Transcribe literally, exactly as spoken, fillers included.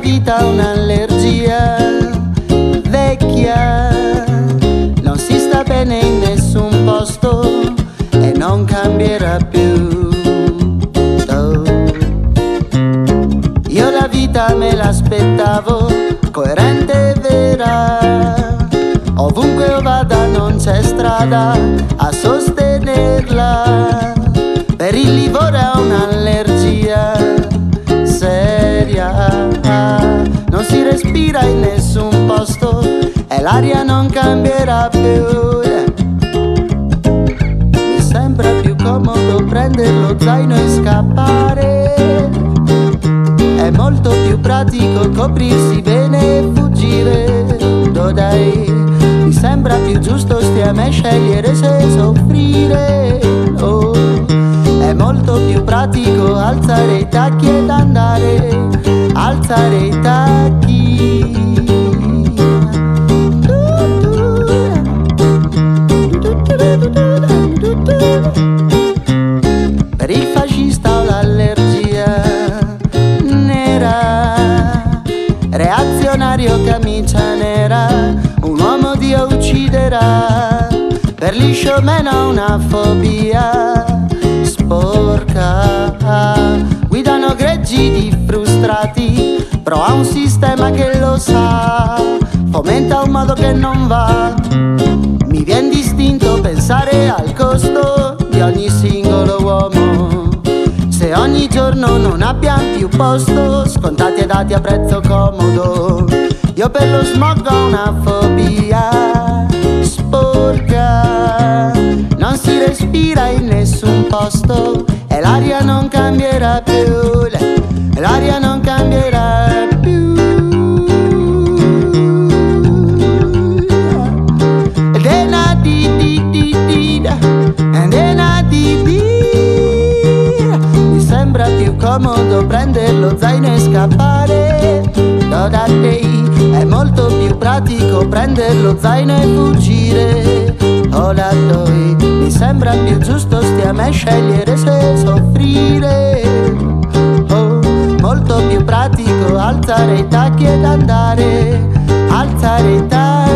vita un'allergia vecchia, non si sta bene in nessun posto e non cambierà più. Oh. Io la vita me l'aspettavo coerente e vera, ovunque io vada non c'è strada a sostenerla. Per il livore ha un'allergia seria, non si respira in nessun posto e l'aria non cambierà più. Mi sembra più comodo prendere lo zaino e scappare, è molto più pratico coprirsi bene e fuggire. Oh, dai, mi sembra più giusto stiamo a scegliere se soffrire. Oh, è molto più pratico alzare i tacchi ed andare, alzare i tacchi. Per il fascista ho l'allergia nera, reazionario camicia nera, un uomo Dio ucciderà. Per gli showman ho una fobia sporca, guidano greggi di frustrati, però ha un sistema che lo sa, fomenta un modo che non va. Mi vien distinto pensare al costo di ogni singolo uomo, se ogni giorno non abbiamo più posto, scontati e dati a prezzo comodo. Io per lo smog ho una fobia sporca, non si respira in nessun posto e l'aria non cambierà più, l'aria non cambierà più. Ed è una di di di di, ed è una di di. Mi sembra più comodo prendere lo zaino e scappare. Da day, è molto più pratico prendere lo zaino e fuggire. Oh la doi, mi sembra più giusto stiamo a scegliere se soffrire. Oh, molto più pratico alzare i tacchi ed andare, alzare i tacchi.